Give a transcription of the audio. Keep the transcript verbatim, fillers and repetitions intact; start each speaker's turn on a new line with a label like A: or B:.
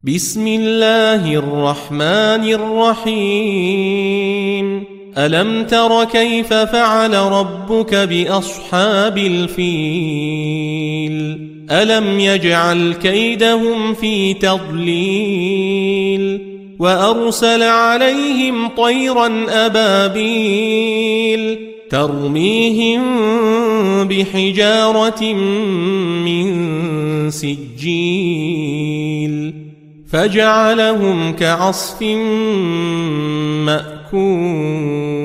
A: بسم الله الرحمن الرحيم ألم تر كيف فعل ربك بأصحاب الفيل ألم يجعل كيدهم في تضليل وأرسل عليهم طيرا أبابيل ترميهم بحجارة من سجيل فجعلهم كعصف مأكول.